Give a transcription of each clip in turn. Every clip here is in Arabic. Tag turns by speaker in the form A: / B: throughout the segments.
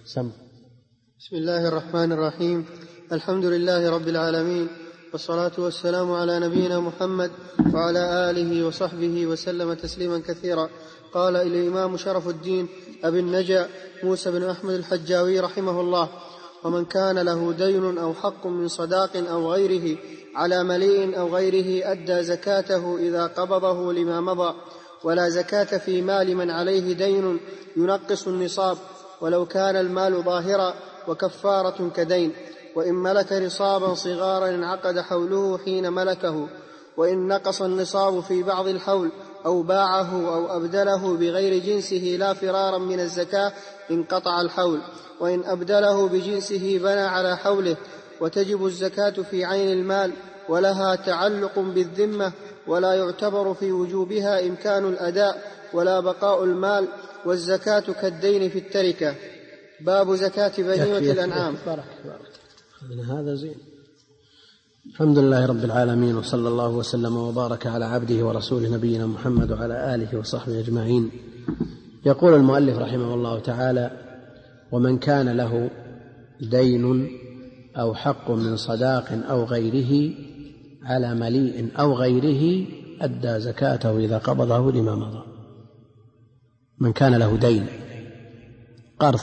A: بسم الله الرحمن الرحيم. الحمد لله رب العالمين، والصلاة والسلام على نبينا محمد وعلى آله وصحبه وسلم تسليما كثيرا. قال الإمام شرف الدين أبي النجا موسى بن أحمد الحجاوي رحمه الله: ومن كان له دين أو حق من صداق أو غيره على مليء أو غيره أدى زكاته إذا قبضه لما مضى، ولا زكاة في مال من عليه دين ينقص النصاب ولو كان المال ظاهرا، وكفارة كدين. وإن ملك نصابا صغارا انعقد حوله حين ملكه، وإن نقص النصاب في بعض الحول أو باعه أو أبدله بغير جنسه لا فرارا من الزكاة انقطع الحول، وإن أبدله بجنسه بنى على حوله. وتجب الزكاة في عين المال، ولها تعلق بالذمة، ولا يعتبر في وجوبها إمكان الأداء ولا بقاء المال، والزكاة كالدين في التركة. باب زكاة بهيمة الأنعام.
B: هذا زين. الحمد لله رب العالمين، وصلى الله وسلم وبارك على عبده ورسوله نبينا محمد وعلى آله وصحبه أجمعين. يقول المؤلف رحمه الله تعالى: ومن كان له دين أو حق من صداق أو غيره على مليء أو غيره أدى زكاته إذا قبضه لما مضى. من كان له دين، قرض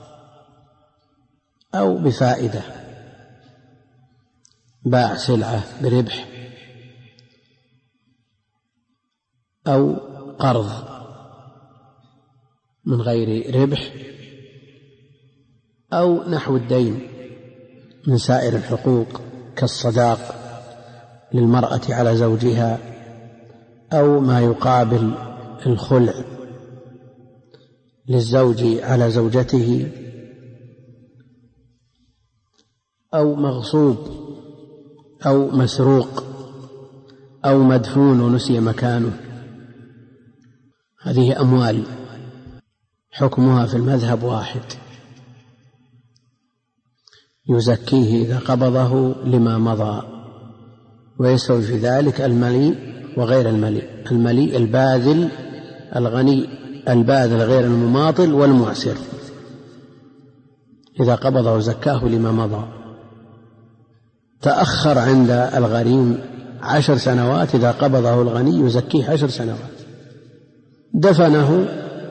B: أو بفائدة، باع سلعة بربح، أو قرض من غير ربح، أو نحو الدين من سائر الحقوق كالصداق للمرأة على زوجها، أو ما يقابل الخلع للزوج على زوجته، أو مغصوب أو مسروق أو مدفون ونسي مكانه. هذه أموال حكمها في المذهب واحد: يزكيه إذا قبضه لما مضى، ويستوي في ذلك المليء وغير المليء. المليء الباذل الغني، الباذل غير المماطل، والمعسر. إذا قبضه زكاه لما مضى. تأخر عند الغريم 10 سنوات، إذا قبضه الغني يزكيه 10 سنوات. دفنه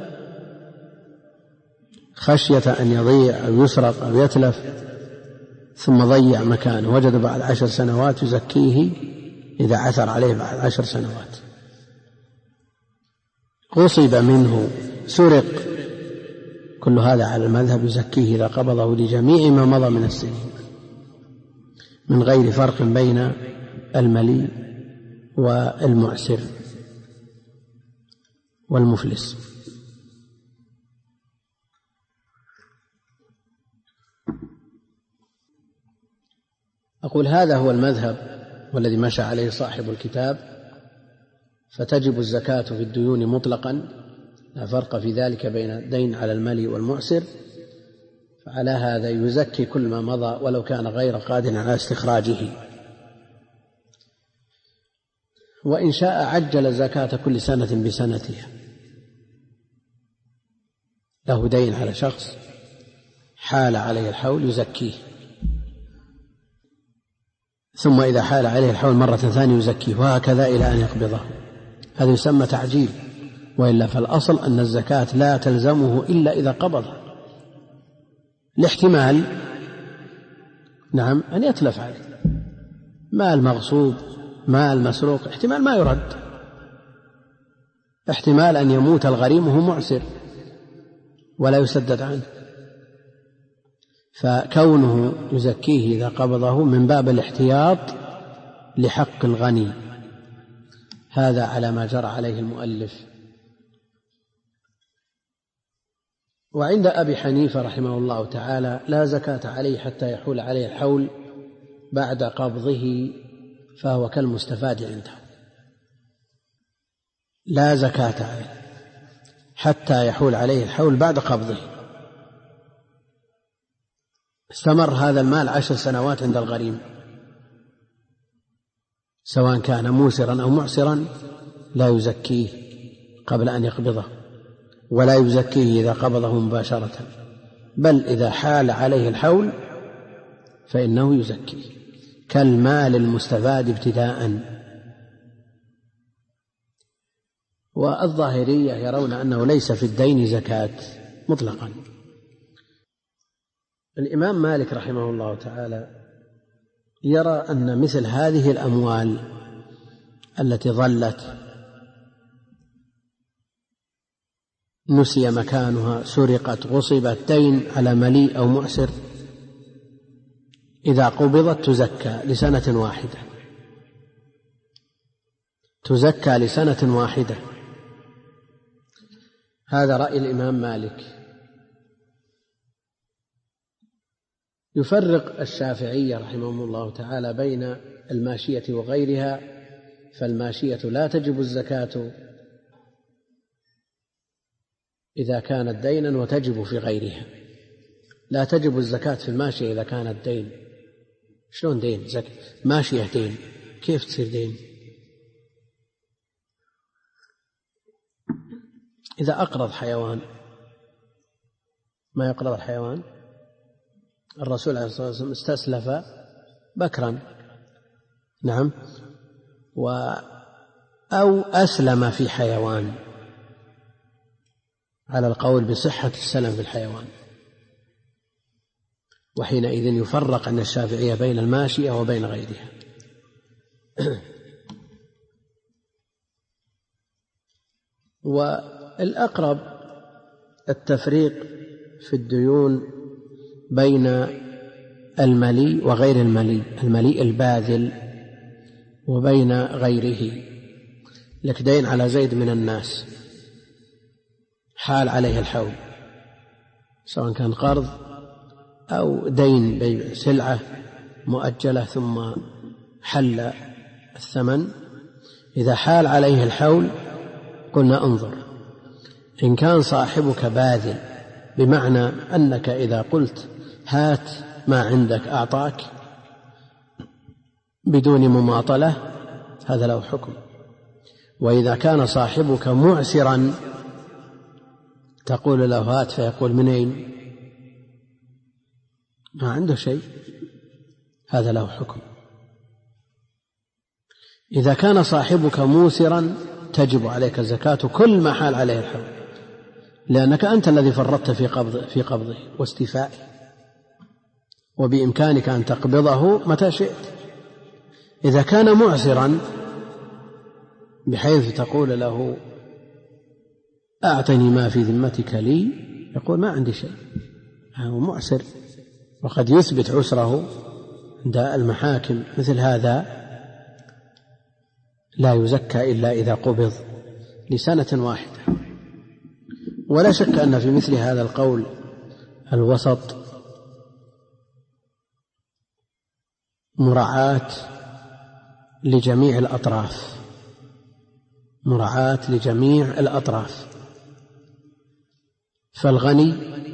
B: خشية أن يضيع أو يسرق أو يتلف، ثم ضيع مكانه، وجد بعد 10 سنوات يزكيه إذا عثر عليه بعد 10 سنوات. غصب منه، سرق، كل هذا على المذهب يزكيه إذا قبضه لجميع ما مضى من السنين، من غير فرق بين المليء والمعسر والمفلس. أقول هذا هو المذهب والذي مشى عليه صاحب الكتاب. فتجب الزكاة في الديون مطلقا، لا فرق في ذلك بين الدين على المليء والمعسر. فعلى هذا يزكي كل ما مضى ولو كان غير قادر على استخراجه. وإن شاء عجل زكاة كل سنة بسنتها. له دين على شخص حال عليه الحول يزكيه، ثم إذا حال عليه الحول مرة ثانية يزكيه، وهكذا إلى أن يقبضه. هذا يسمى تعجيل، وإلا فالأصل أن الزكاة لا تلزمه إلا إذا قبض، لاحتمال أن يتلف عليه مال مغصوب، مال مسروق، احتمال ما يرد، احتمال أن يموت الغريم وهو معسر ولا يسدد عنه. فكونه يزكيه إذا قبضه من باب الاحتياط لحق الغني. هذا على ما جرى عليه المؤلف. وعند أبي حنيفة رحمه الله تعالى لا زكاة عليه حتى يحول عليه الحول بعد قبضه، فهو كالمستفاد عنده. لا زكاة عليه حتى يحول عليه الحول بعد قبضه. استمر هذا المال 10 سنوات عند الغريم، سواء كان موسرا أو معسرا، لا يزكيه قبل أن يقبضه، ولا يزكيه إذا قبضه مباشرة، بل إذا حال عليه الحول فإنه يزكي، كالمال المستفاد ابتداء. والظاهرية يرون أنه ليس في الدين زكاة مطلقا. الإمام مالك رحمه الله تعالى يرى أن مثل هذه الأموال التي ظلت نسي مكانها، سرقت، غصبت، دين على مليء أو معسر، إذا قبضت تزكى لسنة واحدة، تزكى لسنة واحدة. هذا رأي الإمام مالك. يفرق الشافعية رحمهم الله تعالى بين الماشية وغيرها، فالماشية لا تجب الزكاة إذا كانت دينا وتجب في غيرها. لا تجب الزكاة في الماشية إذا كانت دين. شلون دين؟ ماشية دين، كيف تصير دين؟ إذا أقرض حيوان، ما يقرض الحيوان؟ الرسول عليه الصلاة والسلام استسلف بكرا، نعم، أو أسلم في حيوان، على القول بصحة السلم في الحيوان. وحينئذ يفرق عن الشافعية بين الماشية وبين غيرها. والأقرب التفريق في الديون بين المليء وغير المليء، المليء الباذل وبين غيره. لك دين على زيد من الناس، حال عليه الحول، سواء كان قرض أو دين بيع سلعة مؤجلة ثم حل الثمن. إذا حال عليه الحول قلنا انظر، إن كان صاحبك باذل بمعنى أنك إذا قلت هات ما عندك أعطاك بدون مماطلة، هذا له حكم. وإذا كان صاحبك معسرا تقول له هات فيقول منين؟ ما عنده شيء، هذا له حكم. إذا كان صاحبك موسرا تجب عليك الزكاة كل ما حال عليه الحول، لأنك أنت الذي فرطت في قبضه واستيفائه، وبإمكانك أن تقبضه متى شئت. إذا كان معسرا بحيث تقول له أعطني ما في ذمتك لي، يقول ما عندي شيء، هو معسر وقد يثبت عسره عند المحاكم، مثل هذا لا يزكى إلا إذا قبض لسنة واحدة. ولا شك أن في مثل هذا القول الوسط مراعاة لجميع الأطراف، مراعاة لجميع الأطراف. فالغني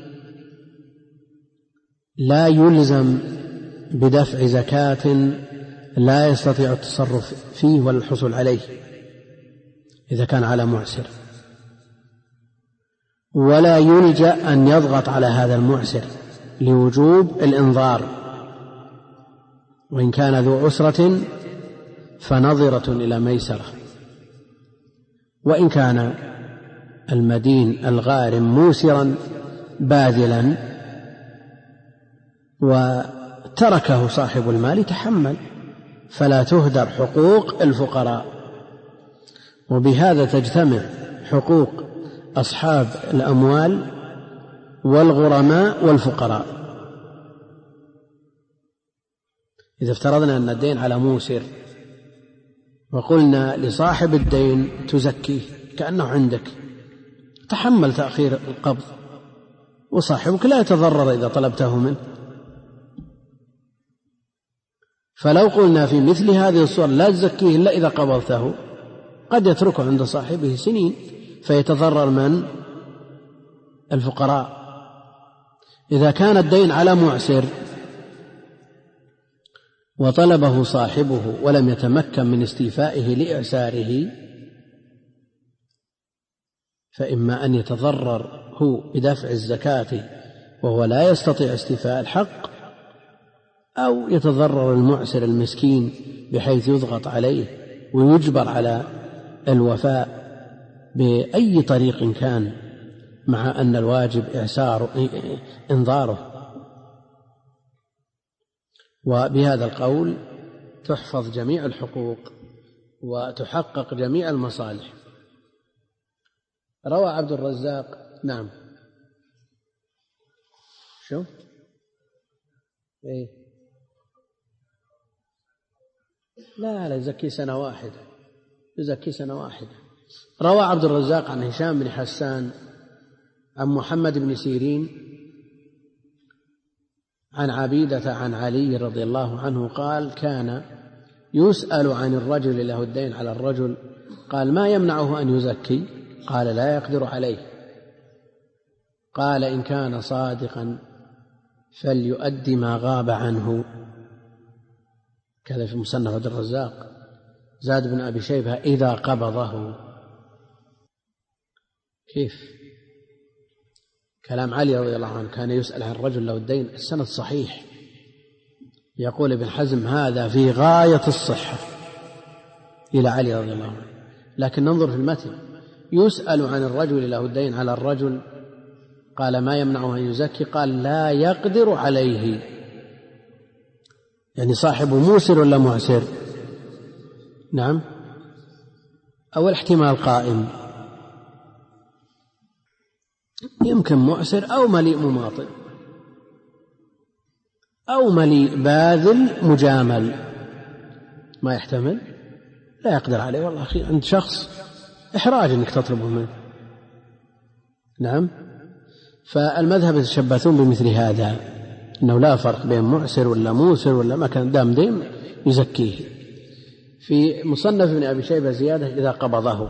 B: لا يلزم بدفع زكاة لا يستطيع التصرف فيه ولا الحصول عليه إذا كان على معسر، ولا يلجأ أن يضغط على هذا المعسر لوجوب الإنظار، وإن كان ذو عسرة فنظرة إلى ميسرة. وإن كان المدين الغارم موسرا باذلا وتركه صاحب المال تحمل، فلا تهدر حقوق الفقراء. وبهذا تجتمع حقوق أصحاب الأموال والغرماء والفقراء. إذا افترضنا أن الدين على موسر وقلنا لصاحب الدين تزكيه كأنه عندك، تحمل تأخير القبض، وصاحبك لا يتضرر إذا طلبته منه. فلو قلنا في مثل هذه الصور لا تزكيه إلا إذا قبضته، قد يتركه عند صاحبه سنين فيتضرر من الفقراء. إذا كان الدين على معسر وطلبه صاحبه ولم يتمكن من استيفائه لإعساره، فإما أن يتضرر هو بدفع الزكاة وهو لا يستطيع استيفاء الحق، أو يتضرر المعسر المسكين بحيث يضغط عليه ويجبر على الوفاء بأي طريق كان، مع أن الواجب إنظاره. وبهذا القول تحفظ جميع الحقوق وتحقق جميع المصالح. روى عبد الرزاق. نعم. شو إيه؟ لا يزكي سنة واحدة، يزكي سنة واحدة. روى عبد الرزاق عن هشام بن حسان عن محمد بن سيرين عن عبيدة عن علي رضي الله عنه قال: كان يسأل عن الرجل له الدين على الرجل، قال: ما يمنعه أن يزكي؟ قال: لا يقدر عليه. قال: إن كان صادقا فليؤدي ما غاب عنه. كذا في مصنف عبد الرزاق. زاد بن أبي شيبة: إذا قبضه. كيف؟ كلام علي رضي الله عنه كان يسأل عن الرجل له الدين، السند صحيح. يقول ابن حزم: هذا في غاية الصحة إلى علي رضي الله عنه. لكن ننظر في المتن: يسأل عن الرجل له الدين على الرجل، قال: ما يمنعه أن يزكي؟ قال: لا يقدر عليه. يعني صاحبه موسر ولا معسر؟ نعم. أول احتمال قائم، يمكن معسر أو مليء مماطل أو مليء باذل مجامل، ما يحتمل، لا يقدر عليه. والله أخي عند شخص إحراج أنك تطلبه منه. نعم. فالمذهب يتشبثون بمثل هذا، أنه لا فرق بين معسر ولا موسر ولا ما كان، دام دين يزكيه. في مصنف ابن أبي شيبة زيادة: إذا قبضه.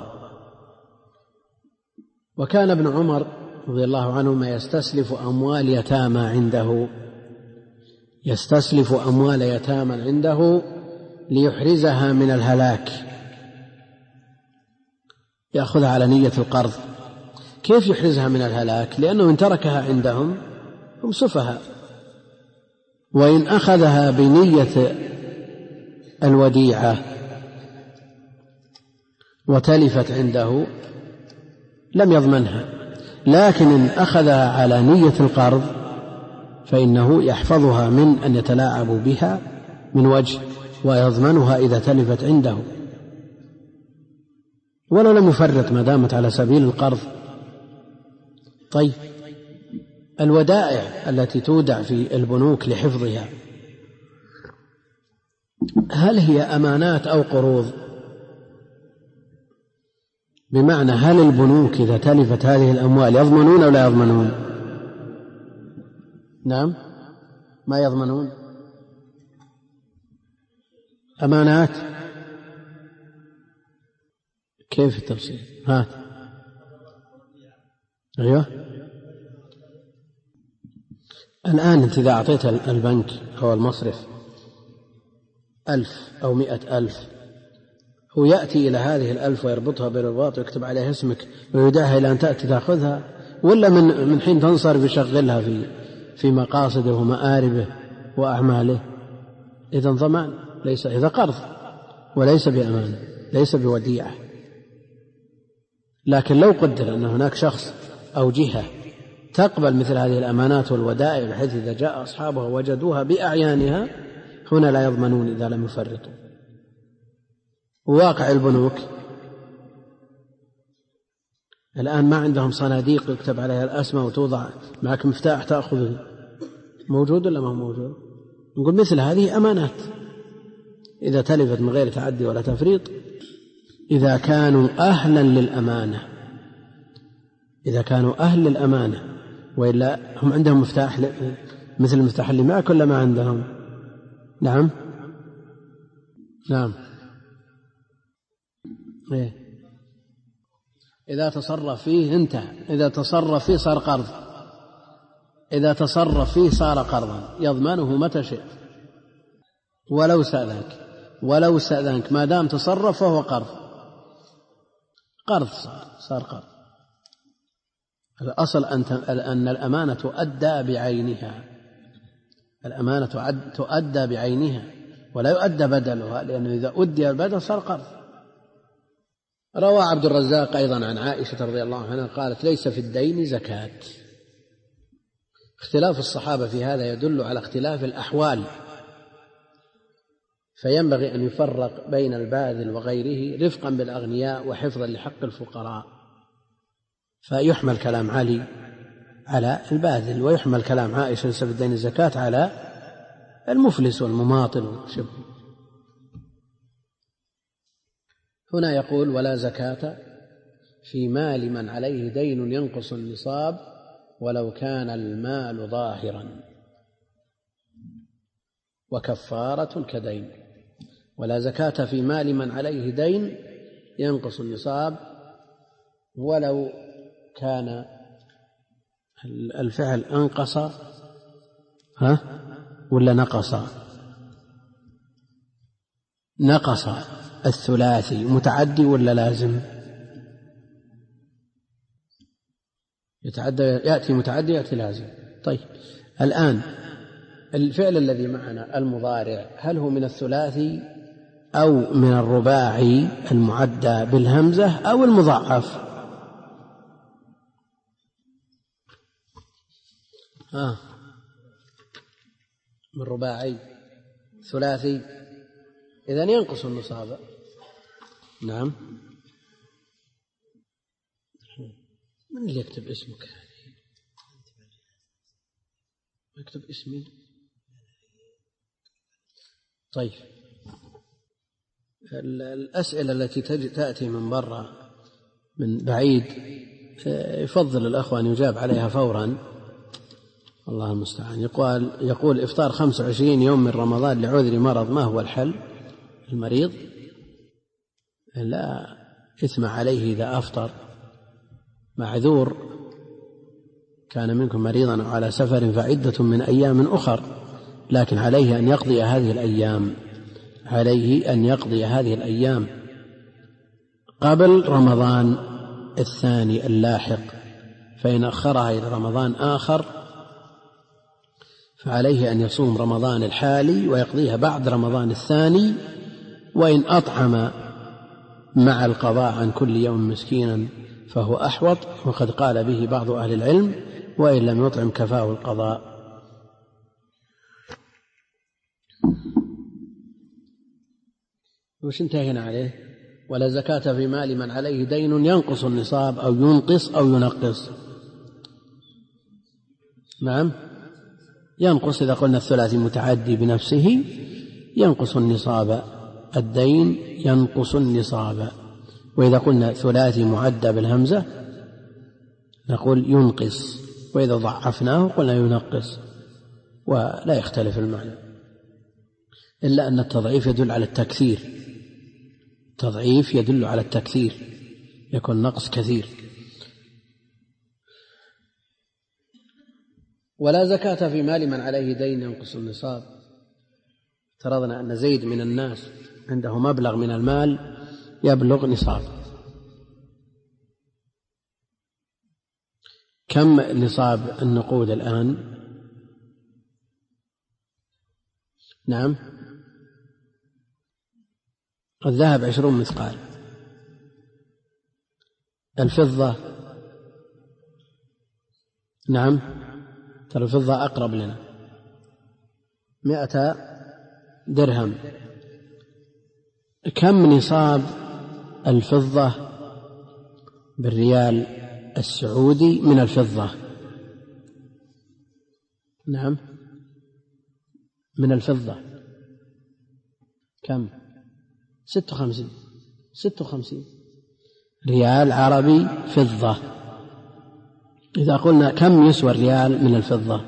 B: وكان ابن عمر رضي الله عنهما يستسلف أموال يتامى عنده، يستسلف أموال يتامى عنده ليحرزها من الهلاك، يأخذها على نية القرض. كيف يحرزها من الهلاك؟ لأنه إن تركها عندهم هم سفهاء، وإن أخذها بنية الوديعة وتلفت عنده لم يضمنها، لكن إن أخذها على نية القرض فإنه يحفظها من أن يتلاعبوا بها من وجه، ويضمنها إذا تلفت عنده ولو لم يفرط ما دامت على سبيل القرض. طيب، الودائع التي تودع في البنوك لحفظها، هل هي أمانات أو قروض؟ بمعنى هل البنوك إذا تلفت هذه الأموال يضمنون أو لا يضمنون؟ نعم، ما يضمنون. أمانات. كيف التفصيل؟ ها، أيوه. الآن أنت إذا أعطيت البنك أو المصرف 1000 أو 100,000، هو يأتي إلى هذه 1000 ويربطها برباط ويكتب عليها اسمك ويدعها إلى أن تأتي تأخذها، ولا من حين تنصرف يشغلها في مقاصده ومآربه وأعماله؟ إذن ضمان، ليس إذا قرض وليس بأمانة، ليس بوديعة. لكن لو قدر أن هناك شخص أو جهة تقبل مثل هذه الأمانات والودائع بحيث إذا جاء أصحابها وجدوها بأعيانها، هنا لا يضمنون إذا لم يفرطوا. وواقع البنوك الآن ما عندهم صناديق يكتب عليها الأسماء وتوضع معك مفتاح تأخذه، موجود ولا ما هو موجود؟ نقول مثل هذه أمانات إذا تلفت من غير تعدي ولا تفريط، إذا كانوا أهلا للأمانة، إذا كانوا أهل للأمانة، وإلا هم عندهم مفتاح مثل المفتاح اللي معك ولا ما عندهم؟ نعم. نعم. إيه؟ إذا تصرف فيه انتهى، إذا تصرف فيه صار قرض، إذا تصرف فيه صار قرضا يضمنه متى شئ ولو استأذنك ما دام تصرف فهو قرض، صار قرض. الأصل أن الأمانة تؤدى بعينها، الأمانة تؤدى بعينها ولا يؤدى بدلها، لأنه إذا أدي البدل صار قرض. روى عبد الرزاق أيضا عن عائشة رضي الله عنها قالت: ليس في الدين زكاة. اختلاف الصحابة في هذا يدل على اختلاف الأحوال، فينبغي أن يفرق بين الباذل وغيره رفقا بالأغنياء وحفظا لحق الفقراء، فيحمل كلام علي على الباذل، ويحمل كلام عائشة ليس في الدين الزكاة على المفلس والمماطل وشبه. هنا يقول: ولا زكاة في مال من عليه دين ينقص النصاب ولو كان المال ظاهرا، وكفارة كدين. ولا زكاة في مال من عليه دين ينقص النصاب ولو كان الفعل أنقص ولا نقص؟ نقص الثلاثي متعدي ولا لازم؟ يتعدى، يأتي متعدي يأتي لازم. طيب الآن الفعل الذي معنا المضارع هل هو من الثلاثي أو من الرباعي المعدى بالهمزة أو المضاعف؟ من رباعي ثلاثي، إذن ينقص النصاب. نعم. من اللي يكتب اسمك؟ يكتب اسمي. طيب الأسئلة التي تأتي من برا من بعيد يفضل الأخوة أن يجاب عليها فورا، الله المستعان. يقول: إفطار 25 يوم من رمضان لعذر مرض، ما هو الحل؟ المريض لا إثم عليه إذا أفطر، معذور. كان منكم مريضا أو على سفر فعدة من أيام أخر، لكن عليه أن يقضي هذه الأيام، عليه أن يقضي هذه الأيام قبل رمضان الثاني اللاحق، فإن أخرها إلى رمضان آخر فعليه أن يصوم رمضان الحالي ويقضيها بعد رمضان الثاني، وإن أطعم مع القضاء عن كل يوم مسكينا فهو أحوط، وقد قال به بعض أهل العلم، وإن لم يطعم كفاه القضاء. وش انتهينا عليه؟ ولا زكاة في مال من عليه دين ينقص النصاب أو ينقص أو ينقص. نعم ينقص، إذا قلنا الثلاثي متعدي بنفسه ينقص النصاب، الدين ينقص النصاب. وإذا قلنا ثلاثي معدى بالهمزة نقول ينقص، وإذا ضعفناه قلنا ينقص، ولا يختلف المعنى، إلا أن التضعيف يدل على التكثير، التضعيف يدل على التكثير، يكون نقص كثير. ولا زكاة في مال من عليه دين ينقص النصاب. افترضنا أن زيد من الناس عنده مبلغ من المال يبلغ نصاب، كم نصاب النقود الآن؟ نعم الذهب 20 مثقال، الفضة نعم ترى الفضة أقرب لنا 100 درهم. كم نصاب الفضة بالريال السعودي من الفضة؟ نعم من الفضة كم؟ 56 ريال عربي فضة. إذا قلنا كم يسوى الريال من الفضة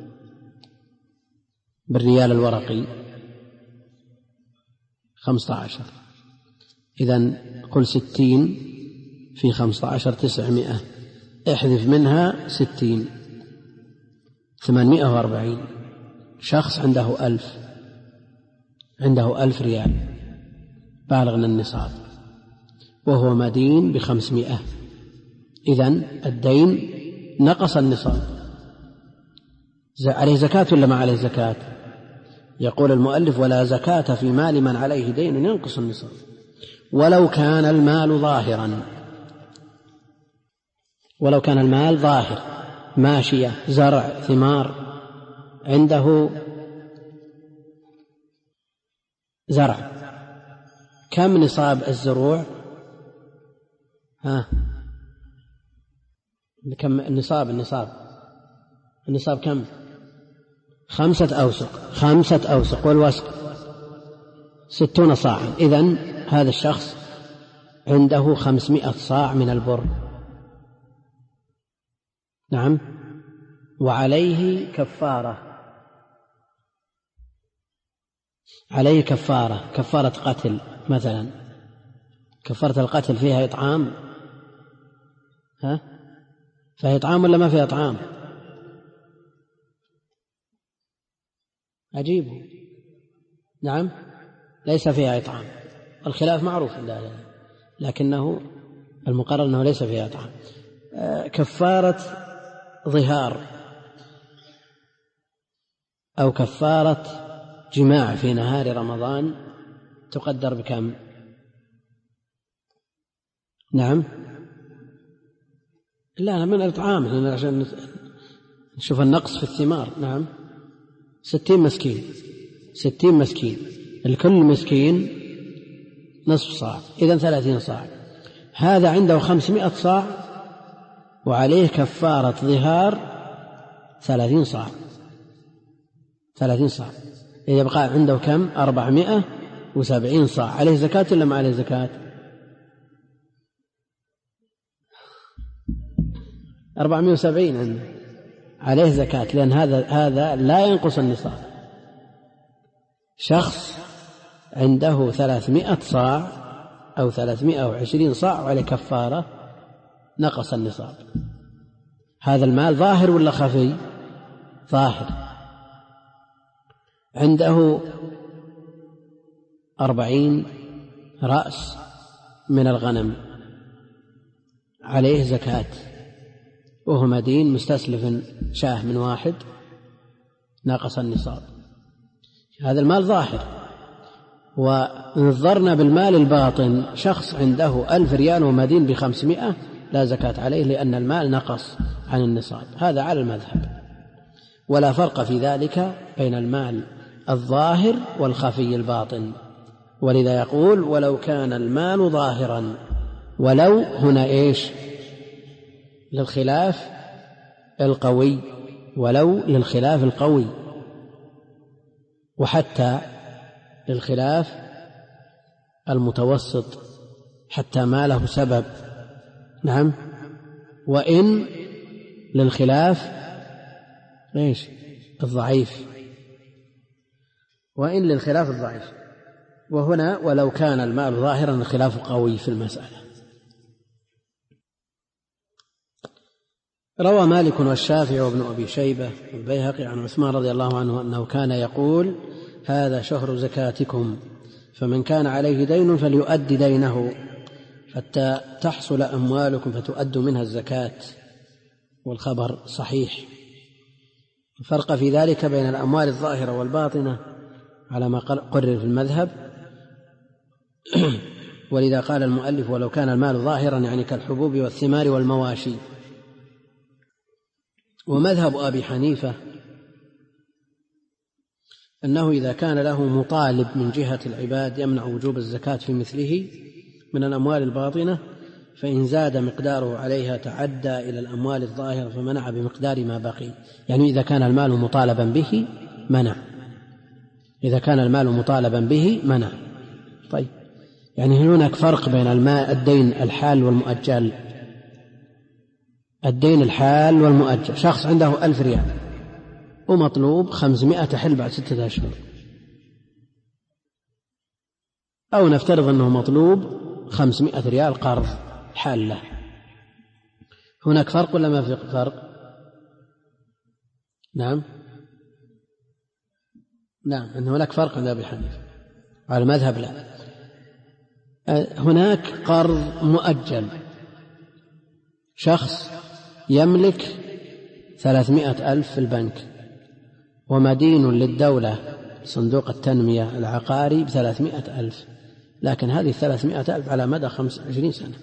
B: بالريال الورقي؟ 15. إذن قل 60 في 15 900، احذف منها 60 840. شخص عنده 1000 ريال بالغ من النصاب وهو مدين ب500، إذن الدين نقص النصاب. عليه زكاة ولا ما عليه زكاة؟ يقول المؤلف: ولا زكاة في مال من عليه دين ينقص النصاب ولو كان المال ظاهرا. ولو كان المال ظاهر، ماشية، زرع، ثمار، عنده زرع. كم نصاب الزروع؟ كم النصاب كم؟ 5 أوسق. 5 أوسق، والوسق 60 صاعا. إذن هذا الشخص عنده 500 صاع من البر. نعم. وعليه كفارة. عليه كفارة قتل مثلا. كفارة القتل فيها إطعام؟ فيها إطعام ولا ما فيها إطعام؟ عجيب. نعم، ليس فيها إطعام. الخلاف معروف، لكنه المقرر أنه ليس فيها إطعام. كفارة ظهار أو كفارة جماع في نهار رمضان تقدر بكم؟ نعم، لا من الإطعام عشان نشوف النقص في الثمار. نعم، 60 مسكين. 60 مسكين، الكل مسكين نصف صاع، إذن 30 صاع. هذا عنده 500 صاع وعليه كفارة ظهار 30 صاع. 30 صاع، إذا بقى عنده كم؟ 470 صاع. عليه زكاة ولا ما عليه زكاة؟ 470 عنده عليه زكاة، لأن هذا لا ينقص النصاب. شخص عنده 300 صاع أو 320 صاع وعليه كفارة، نقص النصاب. هذا المال ظاهر ولا خفي؟ ظاهر. عنده 40 رأس من الغنم، عليه زكاة، وهو مدين مستسلف شاه من واحد، نقص النصاب. هذا المال ظاهر. ونظرنا بالمال الباطن، شخص عنده 1000 ريال ومدين ب500، لا زكاة عليه لأن المال نقص عن النصاب. هذا على المذهب، ولا فرق في ذلك بين المال الظاهر والخفي الباطن. ولذا يقول: ولو كان المال ظاهرا. ولو هنا إيش؟ للخلاف القوي، ولو للخلاف القوي، وحتى للخلاف المتوسط، حتى ما له سبب. نعم. وإن للخلاف إيش؟ الضعيف. وإن للخلاف الضعيف. وهنا ولو كان المال ظاهرا الخلاف قوي في المسألة. روى مالك والشافعي وابن أبي شيبة والبيهقي عن عثمان رضي الله عنه أنه كان يقول: هذا شهر زكاتكم، فمن كان عليه دين فليؤدي دينه حتى تحصل أموالكم فتؤدوا منها الزكاة. والخبر صحيح. الفرق في ذلك بين الأموال الظاهرة والباطنة على ما قرر في المذهب. ولذا قال المؤلف: ولو كان المال ظاهرا، يعني كالحبوب والثمار والمواشي. ومذهب أبي حنيفة أنه إذا كان له مطالب من جهة العباد يمنع وجوب الزكاة في مثله من الأموال الباطنة، فإن زاد مقداره عليها تعدى إلى الأموال الظاهرة فمنع بمقدار ما بقي. يعني إذا كان المال مطالبا به منع. إذا كان المال مطالبا به منع. طيب، يعني هناك فرق بين الدين الحال والمؤجل. الدين الحال والمؤجل، شخص عنده 1000 ريال ومطلوب 500 تحل بعد 6 أشهر، أو نفترض أنه مطلوب 500 ريال قرض حال له. هناك فرق ولا ما في فرق؟ نعم، أن هناك فرق عند أبي حنيفة. على المذهب لا. هناك قرض مؤجل، شخص يملك 300,000 في البنك، ومدين للدولة صندوق التنمية العقاري ب300,000، لكن هذه 300,000 على مدى 25 سنة.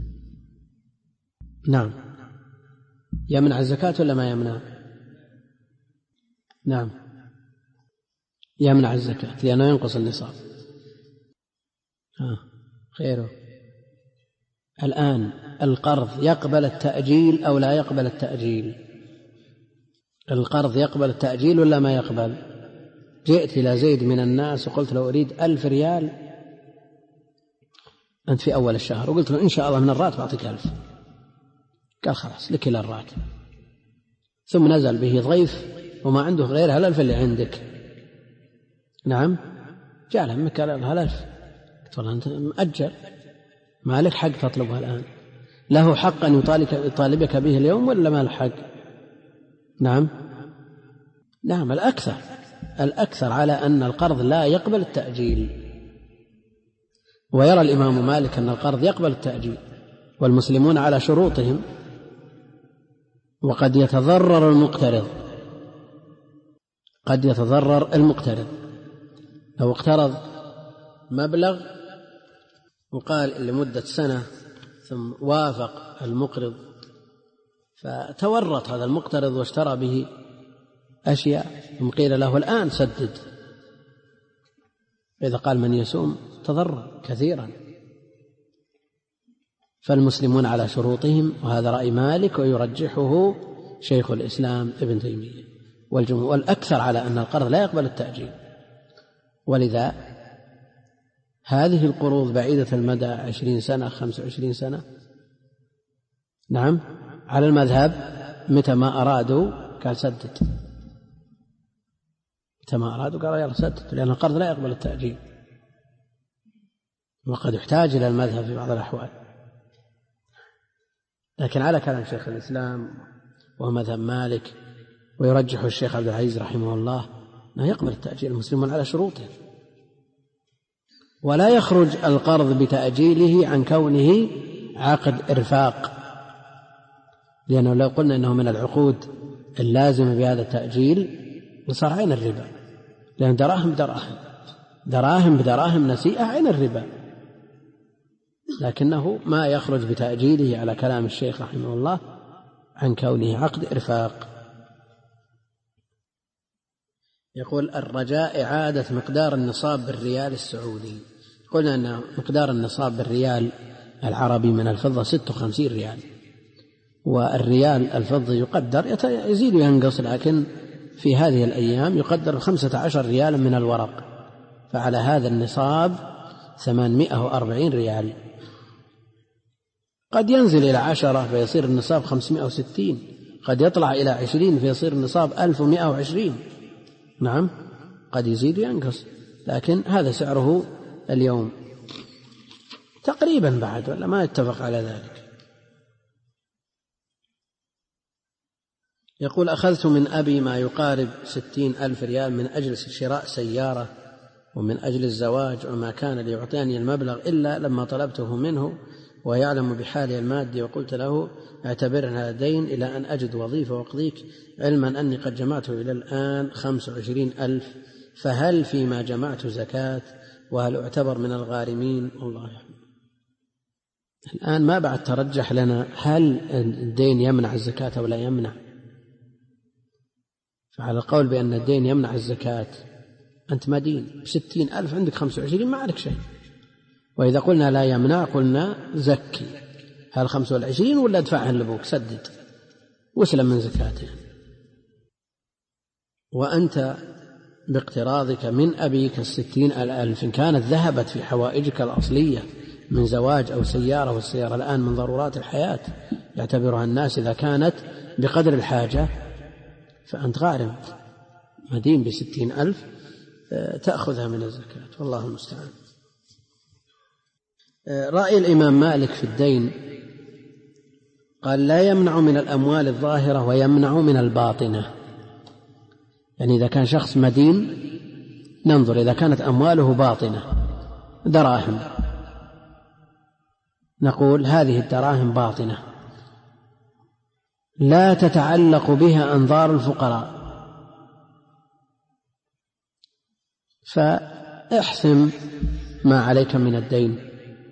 B: نعم. يمنع الزكاة ولا ما يمنع؟ نعم يمنع الزكاة لأنه ينقص النصاب. خيره. الآن القرض يقبل التأجيل أو لا يقبل التأجيل؟ القرض يقبل التأجيل ولا ما يقبل؟ جئت إلى زيد من الناس وقلت له أريد 1000 ريال أنت في أول الشهر، وقلت له إن شاء الله من الراتب أعطيك 1000. قال خلاص لك إلى الراتب، ثم نزل به ضيف وما عنده غير 1000 اللي عندك. نعم. جاء له منك 1000، قلت والله أنت مأجل ما لك حق تطلبها الآن. له حق أن يطالبك به اليوم ولا ما له حق؟ نعم. نعم الأكثر على أن القرض لا يقبل التأجيل، ويرى الإمام مالك أن القرض يقبل التأجيل، والمسلمون على شروطهم. وقد يتضرر المقترض، قد يتضرر المقترض لو اقترض مبلغ وقال لمدة سنة ثم وافق المقرض فتورط هذا المقترض واشترى به أشياء، ثم قيل له الآن سدد، إذا قال من يسوم تضرر كثيرا. فالمسلمون على شروطهم، وهذا رأي مالك ويرجحه شيخ الإسلام ابن تيمية والجمهور، والأكثر على أن القرض لا يقبل التأجيل. ولذا هذه القروض بعيدة المدى 20 سنة 25 سنة. نعم. على المذهب متى ما أرادوا قال سدد، متى ما أرادوا قال يلا سدد، لأن القرض لا يقبل التأجيل، وقد يحتاج إلى المذهب في بعض الأحوال. لكن على كلام شيخ الإسلام وهو مذهب مالك ويرجح الشيخ عبد العزيز رحمه الله أنه يقبل التأجيل، المسلمون على شروطه، ولا يخرج القرض بتأجيله عن كونه عقد إرفاق، لأنه لو قلنا أنه من العقود اللازمة بهذا التأجيل صار عين الربا، لأن دراهم بدراهم نسيئة عين الربا، لكنه ما يخرج بتأجيله على كلام الشيخ رحمه الله عن كونه عقد إرفاق. يقول الرجاء إعادة مقدار النصاب بالريال السعودي. قلنا أن مقدار النصاب بالريال العربي من الفضة 56 ريال، والريال الفضة يقدر يزيد وينقص، لكن في هذه الأيام يقدر 15 ريالا من الورق، فعلى هذا النصاب 840 ريال. قد ينزل إلى 10 فيصير النصاب 560، قد يطلع إلى 20 فيصير النصاب 1120. نعم قد يزيد وينقص، لكن هذا سعره اليوم تقريبا بعد، ولا ما يتفق على ذلك. يقول أخذت من أبي ما يقارب 60,000 ريال من أجل شراء سيارة ومن أجل الزواج، وما كان ليعطيني المبلغ إلا لما طلبته منه ويعلم بحالي المادي، وقلت له اعتبرها دين إلى أن أجد وظيفة وأقضيك، علما أني قد جمعته إلى الآن 25,000، فهل فيما جمعت زكاة؟ وهل أعتبر من الغارمين؟ والله يحمد. الآن ما بعد ترجح لنا هل الدين يمنع الزكاة أو لا يمنع. فعلى القول بأن الدين يمنع الزكاة أنت مدين ب60,000 عندك 25 ما عليك شيء، وإذا قلنا لا يمنع قلنا زكي، هل 25 ولا ادفعهن لأبوك سدد واسلم من زكاته. وأنت باقتراضك من أبيك 60,000 إن كانت ذهبت في حوائجك الأصلية من زواج أو سيارة، والسيارة الآن من ضرورات الحياة يعتبرها الناس إذا كانت بقدر الحاجة، فأنت غارم مدين ب60,000 تأخذها من الزكاة، والله المستعان. رأي الإمام مالك في الدين قال لا يمنع من الأموال الظاهرة ويمنع من الباطنة، يعني إذا كان شخص مدين ننظر إذا كانت أمواله باطنة دراهم نقول هذه الدراهم باطنة، لا تتعلق بها أنظار الفقراء، فاحسم ما عليك من الدين.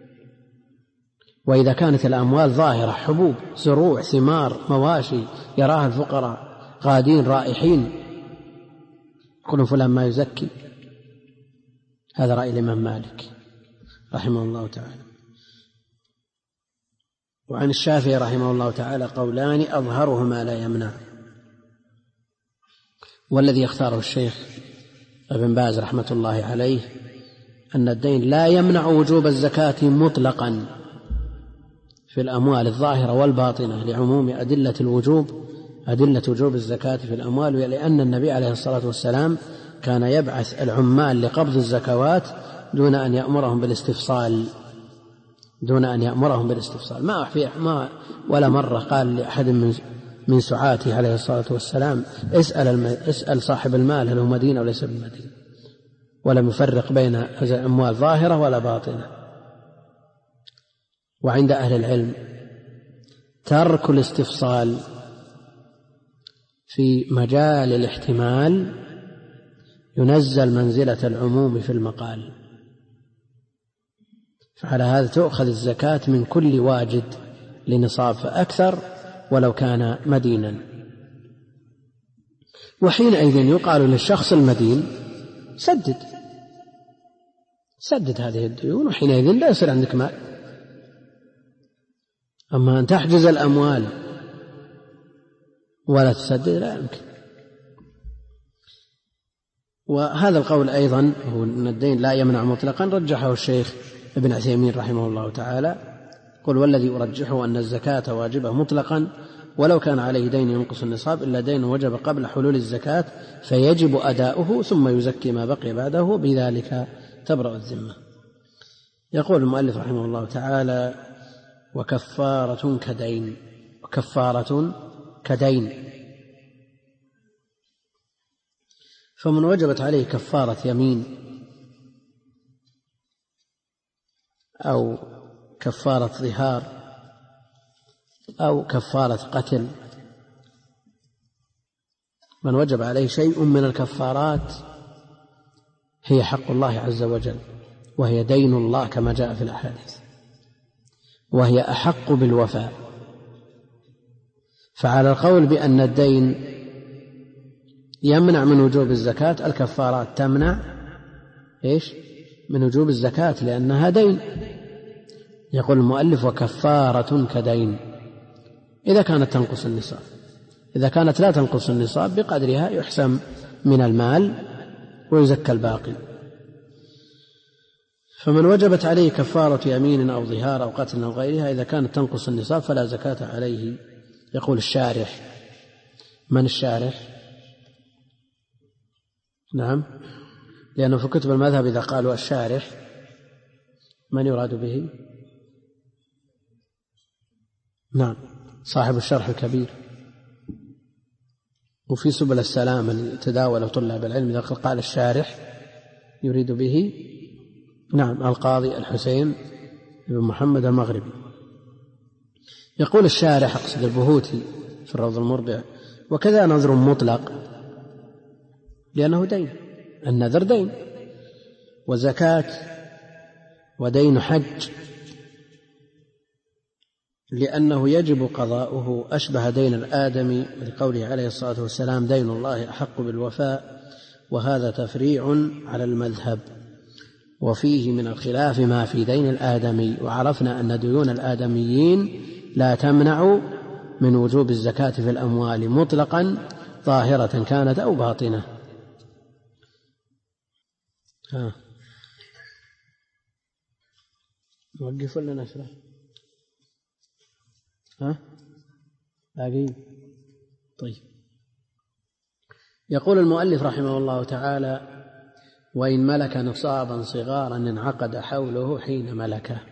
B: وإذا كانت الأموال ظاهرة، حبوب، زروع، ثمار، مواشي، يراها الفقراء غادين رائحين، يقولون فلان ما يزكي. هذا رأي الإمام مالك رحمه الله تعالى. وعن الشافعي رحمه الله تعالى قولان أظهرهما لا يمنع، والذي يختاره الشيخ ابن باز رحمة الله عليه أن الدين لا يمنع وجوب الزكاة مطلقا في الأموال الظاهرة والباطنة، لعموم أدلة وجوب الزكاة في الأموال، لأن النبي عليه الصلاة والسلام كان يبعث العمال لقبض الزكوات دون أن يأمرهم بالاستفصال. ما ولا مرة قال لأحد من سعاته عليه الصلاة والسلام اسأل صاحب المال هل هو مدين وليس بمدين، ولم يفرق بين أموال ظاهرة ولا باطنة. وعند أهل العلم ترك الاستفصال في مجال الاحتمال ينزل منزلة العموم في المقال، فعلى هذا تؤخذ الزكاة من كل واجد لنصاب فأكثر ولو كان مدينا. وحينئذ يقال للشخص المدين سدد هذه الديون، وحينئذ لا يصير عندك مال. أما أن تحجز الأموال ولا تسدد لا يمكن. وهذا القول أيضا هو أن الدين لا يمنع مطلقا رجحه الشيخ ابن عثيمين رحمه الله تعالى، قل والذي أرجحه أن الزكاة واجبة مطلقا ولو كان عليه دين ينقص النصاب إلا دين وجب قبل حلول الزكاة فيجب أداؤه ثم يزكي ما بقي بعده، بذلك تبرأ الذمة. يقول المؤلف رحمه الله تعالى وكفارة كدين. فمن وجبت عليه كفارة يمين أو كفارة ظهار أو كفارة قتل، من وجب عليه شيء من الكفارات هي حق الله عز وجل، وهي دين الله كما جاء في الأحاديث، وهي أحق بالوفاء. فعلى القول بأن الدين يمنع من وجوب الزكاة، الكفارات تمنع من وجوب الزكاة لأنها دين. يقول المؤلف وكفارة كدين إذا كانت تنقص النصاب. إذا كانت لا تنقص النصاب بقدرها يحسم من المال ويزكى الباقي. فمن وجبت عليه كفارة يمين أو ظهار أو قتل أو غيرها إذا كانت تنقص النصاب فلا زكاة عليه. يقول الشارح، من الشارح؟ نعم، لأنه في كتب المذهب إذا قالوا الشارح من يراد به؟ نعم، صاحب الشرح الكبير. وفي سبل السلام من تداول طلاب العلم إذا قال الشارح يريد به نعم القاضي الحسين بن محمد المغربي. يقول الشارح أقصد البهوتي في الروض المربع وكذا نذر مطلق لأنه دين، النذر دين وزكاة ودين حج، لأنه يجب قضاؤه أشبه دين الآدمي لقوله عليه الصلاة والسلام دين الله أحق بالوفاء، وهذا تفريع على المذهب. وفيه من الخلاف ما في دين الآدمي، وعرفنا أن ديون الآدميين لا تمنع من وجوب الزكاة في الأموال مطلقا ظاهرة كانت أو باطنة. نوقف ولا نشرح؟ باقي؟ طيب. يقول المؤلف رحمه الله تعالى وإن ملك نصابا صغارا انعقد حوله حين ملكه،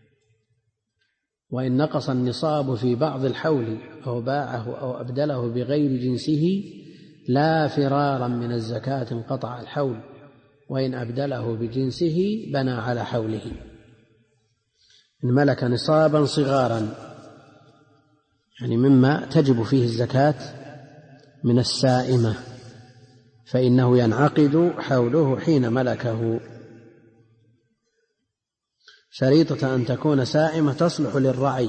B: وإن نقص النصاب في بعض الحول أو باعه أو أبدله بغير جنسه لا فرارا من الزكاة انقطع الحول، وإن أبدله بجنسه بنى على حوله. إن ملك نصابا صغارا يعني مما تجب فيه الزكاة من السائمة، فإنه ينعقد حوله حين ملكه. شريطة أن تكون سائمة تصلح للرعي،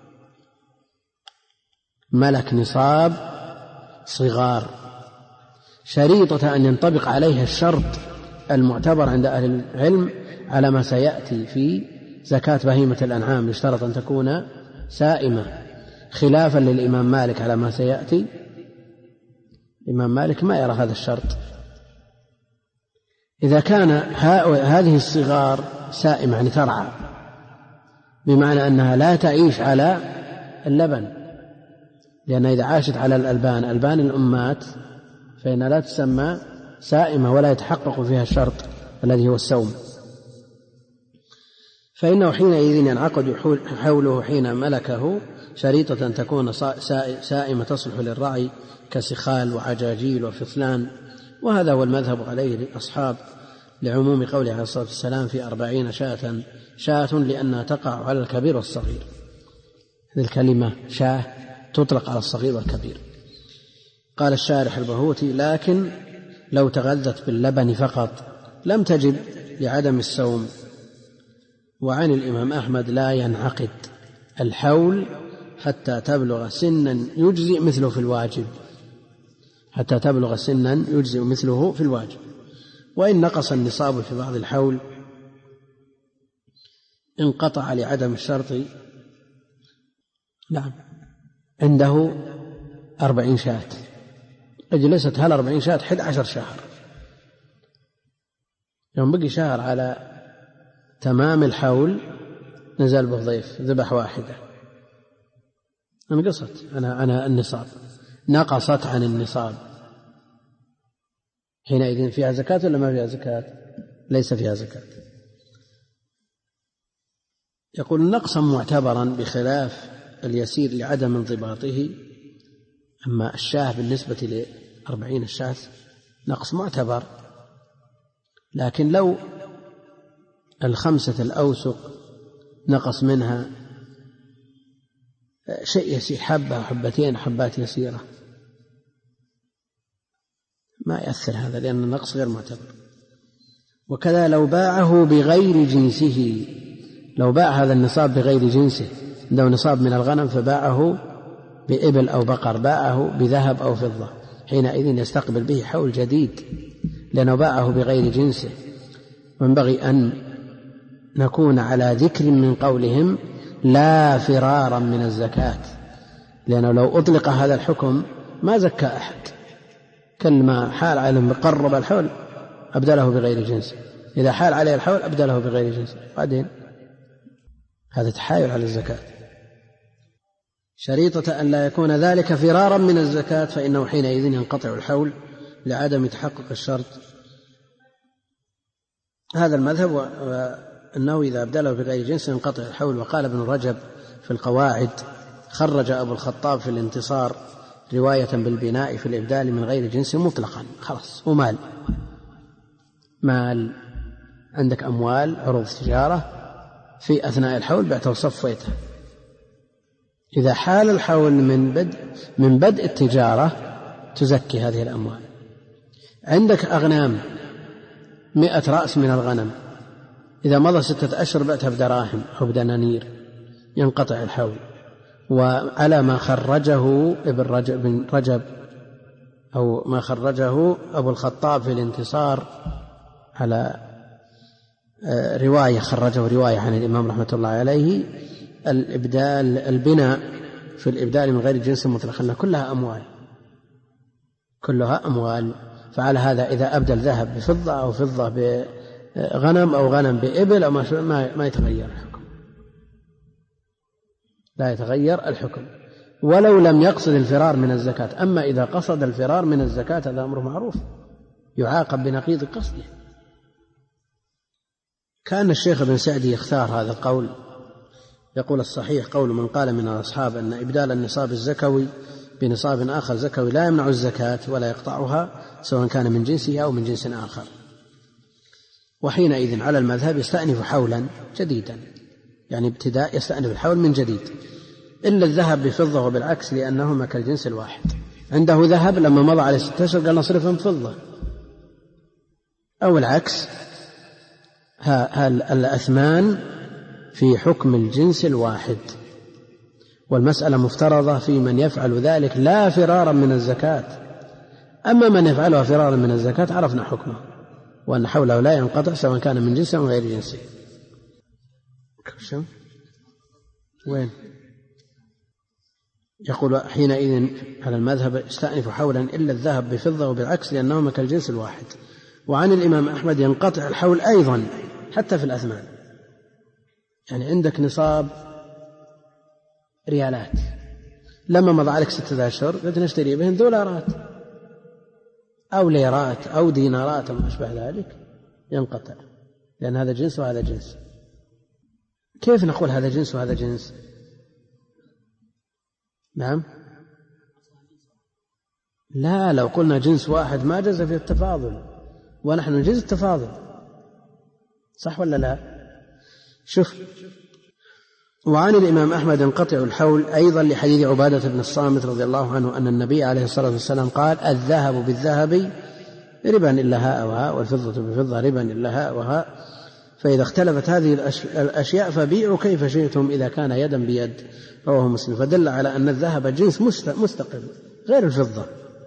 B: ملك نصاب صغار. شريطة أن ينطبق عليها الشرط المعتبر عند أهل العلم على ما سيأتي في زكاة بهيمة الأنعام، يشترط أن تكون سائمة، خلافا للإمام مالك على ما سيأتي. الإمام مالك ما يرى هذا الشرط. إذا كان هذه الصغار سائمة يعني ترعى، بمعنى أنها لا تعيش على اللبن، لأن إذا عاشت على ألبان الأمات فإنها لا تسمى سائمة ولا يتحقق فيها الشرط الذي هو السوم، فإنه حينئذ ينعقد حوله حين ملكه. شريطة أن تكون سائمة تصلح للرعي كسخال وعجاجيل وفصلان، وهذا هو المذهب عليه الأصحاب لعموم قوله عليه الصلاة والسلام في 40 شاة لأنها تقع على الكبير والصغير. هذه الكلمة شاة تطلق على الصغير والكبير. قال الشارح البهوتي: لكن لو تغذت باللبن فقط لم تجب لعدم السوم. وعن الإمام أحمد: لا ينعقد الحول حتى تبلغ سنا يجزئ مثله في الواجب، حتى تبلغ سنا يجزئ مثله في الواجب. وإن نقص النصاب في بعض الحول انقطع لعدم الشرط. نعم، عنده 40 شاة، أجلست هل 40 شاة 11 شهر، يوم بقي شهر على تمام الحول نزل به ضيف ذبح واحدة، انقصت أنا النصاب، نقصت عن النصاب، حينئذ فيها زكاة ولا ما فيها زكاة؟ ليس فيها زكاة. يقول: نقصا معتبرا بخلاف اليسير لعدم انضباطه. أما الشاه بالنسبة ل40 الشاة نقص معتبر، لكن لو 5 الأوسق نقص منها شيء يسير، حبة حبتين حبات يسيرة، ما يأثر هذا لأن النقص غير معتبر. وكذا لو باعه بغير جنسه، لو باع هذا النصاب بغير جنسه، عنده نصاب من الغنم فباعه بإبل أو بقر، باعه بذهب أو فضة، حينئذ يستقبل به حول جديد لأنه باعه بغير جنسه. وينبغي أن نكون على ذكر من قولهم لا فرارا من الزكاة، لأنه لو أطلق هذا الحكم ما زكى أحد، كل ما حال عليه قرب الحول أبدله بغير جنسه، إذا حال عليه الحول أبدله بغير جنسه، بعدين هذا تحايل على الزكاة. شريطة أن لا يكون ذلك فرارا من الزكاة، فإنه حينئذ ينقطع الحول لعدم تحقق الشرط. هذا المذهب، وأنه إذا أبدله بغير جنس ينقطع الحول. وقال ابن رجب في القواعد: خرج أبو الخطاب في الانتصار رواية بالبناء في الإبدال من غير جنس مطلقا، خلاص. ومال، مال عندك أموال عروض تجارة في أثناء الحول بعته وصفيته، إذا حال الحول من بدء التجارة تزكي هذه الأموال. عندك أغنام 100 رأس من الغنم، إذا مضى 6 أشهر بعتها بدراهم أو بدنانير ينقطع الحول. وعلى ما خرجه ابن رجب أو ما خرجه أبو الخطاب في الانتصار على رواية، خرجه رواية عن الإمام رحمة الله عليه، البناء في الإبدال من غير جنس مطلق، أنها كلها أموال. فعلى هذا إذا أبدل ذهب بفضة أو فضة بغنم أو غنم بإبل أو ما يتغير الحكم، لا يتغير الحكم ولو لم يقصد الفرار من الزكاة. أما إذا قصد الفرار من الزكاة هذا أمر معروف، يعاقب بنقيض قصده. كان الشيخ ابن سعدي يختار هذا القول، يقول: الصحيح قول من قال من الأصحاب أن إبدال النصاب الزكوي بنصاب آخر زكوي لا يمنع الزكاة ولا يقطعها، سواء كان من جنسه أو من جنس آخر. وحينئذ على المذهب يستأنف حولا جديدا، يعني ابتداء يستأنف الحول من جديد، إلا الذهب بفضة وبالعكس لأنهما كالجنس الواحد. عنده ذهب لما مضى عليه 6 أشهر قال نصرفهم فضة، أو العكس. الأثمان في حكم الجنس الواحد، والمسألة مفترضة في من يفعل ذلك لا فرارا من الزكاة. أما من يفعلها فرارا من الزكاة عرفنا حكمه، وأن حوله لا ينقطع سواء كان من جنسه أو غير جنسه. وين يقول حينئذ على المذهب استأنف حولا إلا الذهب بفضة وبالعكس لأنهما كالجنس الواحد. وعن الإمام أحمد ينقطع الحول أيضا حتى في الأثمان. يعني عندك نصاب ريالات، لما مضى عليك 6 أشهر قلت نشتري بهن دولارات أو ليرات أو دينارات أو ما أشبه ذلك، ينقطع، لأن هذا جنس وهذا جنس. كيف نقول هذا جنس وهذا جنس؟ نعم، لا، لو قلنا جنس واحد ما جاز في التفاضل، ونحن نجيز التفاضل، صح ولا لا؟ شوف، وعن الإمام أحمد ينقطع الحول أيضا لحديث عبادة بن الصامت رضي الله عنه أن النبي عليه الصلاة والسلام قال الذهب بالذهب ربا إلا هاء وهاء، والفضة بالفضة ربا إلا هاء وهاء، فإذا اختلفت هذه الأشياء فبيعوا كيف شئتم إذا كان يدا بيد. رواه مسلم. فدل على أن الذهب جنس مستقل غير الفضة.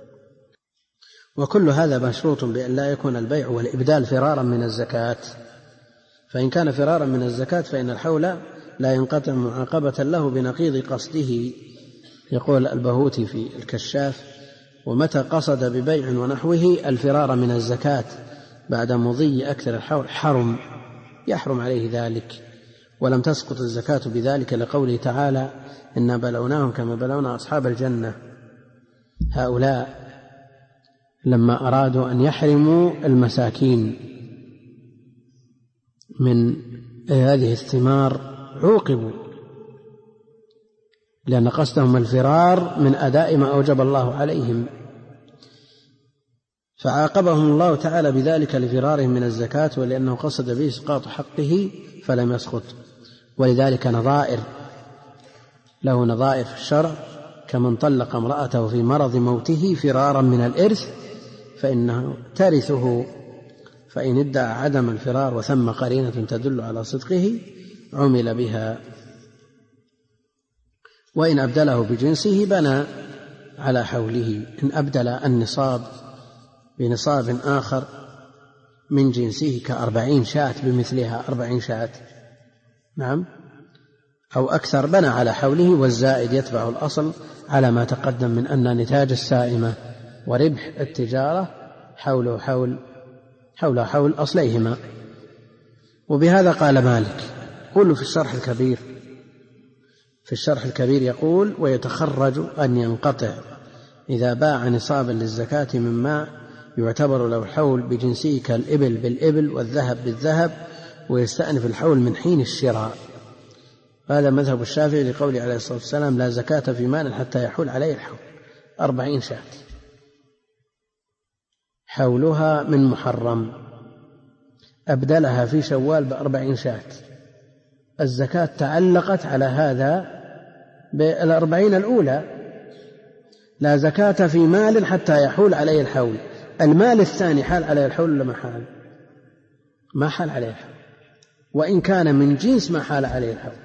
B: وكل هذا مشروط بأن لا يكون البيع والإبدال فرارا من الزكاة، فإن كان فرارا من الزكاة فإن الحول لا ينقطع معاقبة له بنقيض قصده. يقول البهوتي في الكشاف ومتى قصد ببيع ونحوه الفرار من الزكاة بعد مضي أكثر الحول يحرم عليه ذلك، ولم تسقط الزكاة بذلك لقوله تعالى إنا بلوناهم كما بلونا أصحاب الجنة. هؤلاء لما أرادوا أن يحرموا المساكين من هذه الثمار عوقبوا، لأن قصدهم الفرار من أداء ما أوجب الله عليهم، فعاقبهم الله تعالى بذلك لفرارهم من الزكاة، ولأنه قصد به إسقاط حقه فلم يسقط. ولذلك له نظائر في الشرع، كمن طلق امرأته في مرض موته فرارا من الإرث فإنه ترثه، فإن ادعى عدم الفرار وثم قرينة تدل على صدقه عمل بها، وإن أبدله بجنسه بنى على حوله. إن أبدل النصاب بنصاب آخر من جنسه ك40 شاة بمثلها 40 شاة، نعم، أو أكثر، بنى على حوله، والزائد يتبع الأصل على ما تقدم من أن نتاج السائمة وربح التجارة حول أصليهما. وبهذا قال مالك. قل في الشرح الكبير يقول ويتخرج أن ينقطع إذا باع نصابا للزكاة مما يعتبر له الحول بجنسه كالإبل بالإبل والذهب بالذهب، ويستأنف الحول من حين الشراء. هذا مذهب الشافعي لقوله عليه الصلاة والسلام لا زكاة في مال حتى يحول عليه الحول. 40 شاة حولها من محرم، أبدلها في شوال ب40 شاة، الزكاة تعلقت على هذا ب40 الأولى. لا زكاة في مال حتى يحول عليه الحول. المال الثاني حال عليه الحول ولا ما حال عليه الحول، وإن كان من جنس ما حال عليه الحول.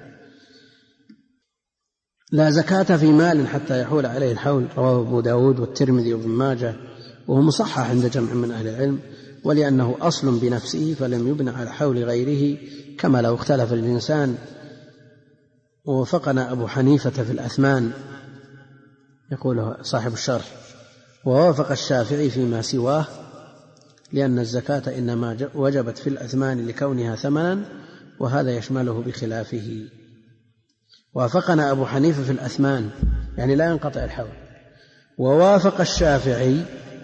B: لا زكاة في مال حتى يحول عليه الحول، رواه أبو داود والترمذي وابن ماجه، وهو مصحح عند جمع من أهل العلم، ولأنه أصل بنفسه فلم يبنى على حول غيره، كما لو اختلف الإنسان. ووافقنا أبو حنيفة في الأثمان، يقول صاحب الشرح، ووافق الشافعي فيما سواه، لأن الزكاة إنما وجبت في الأثمان لكونها ثمنا، وهذا يشمله بخلافه. وافقنا أبو حنيفة في الأثمان يعني لا ينقطع الحول. ووافق الشافعي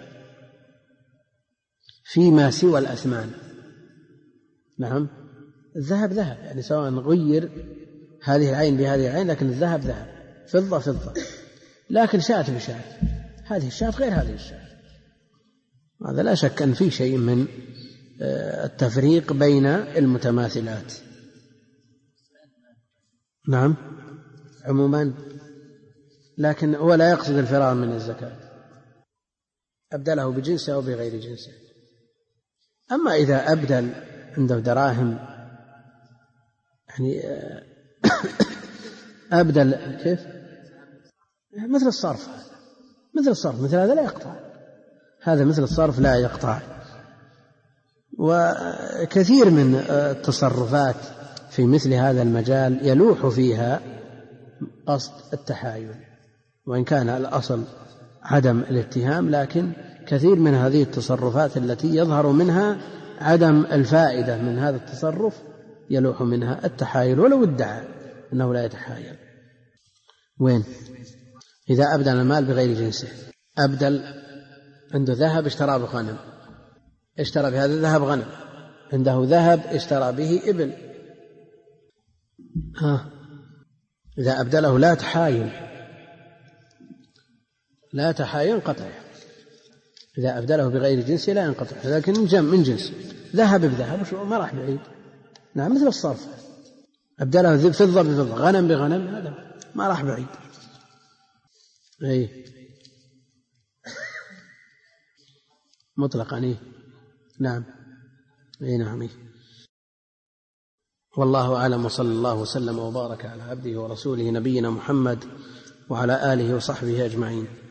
B: فيما سوى الأثمان. نعم، الذهب ذهب، يعني سواء غير هذه العين بهذه العين، لكن الذهب ذهب، فضة فضة، لكن شاة بشاة، هذه الشاة غير هذه الشاة. هذا لا شك أن في شيء من التفريق بين المتماثلات. نعم، عموما لكن هو لا يقصد الفرار من الزكاة، أبدله بجنسه أو بغير جنسه. أما إذا أبدل عنده دراهم يعني أبدل كيف مثل الصرف، مثل هذا لا يقطع، هذا مثل الصرف لا يقطع. وكثير من التصرفات في مثل هذا المجال يلوح فيها قصد التحايل، وإن كان الأصل عدم الاتهام، لكن كثير من هذه التصرفات التي يظهر منها عدم الفائدة من هذا التصرف يلوح منها التحايل ولو ادعى أنه لا يتحايل. وين؟ إذا أبدل المال بغير جنسه، أبدل عنده ذهب اشترى بغنم، اشترى بهذا الذهب غنم، عنده ذهب اشترى به إبل، إذا أبدله لا تحايل قطع. إذا أبدله بغير جنسه لا ينقطع، لكن من جنس ذهب بذهب ما راح بعيد. نعم مثل الصرف، أبدله فضة بفضة غنم بغنم هذا ما راح بعيد. أي مطلقا نعم نعم. والله أعلم، وصلى الله وسلم وبارك على عبده ورسوله نبينا محمد وعلى آله وصحبه أجمعين.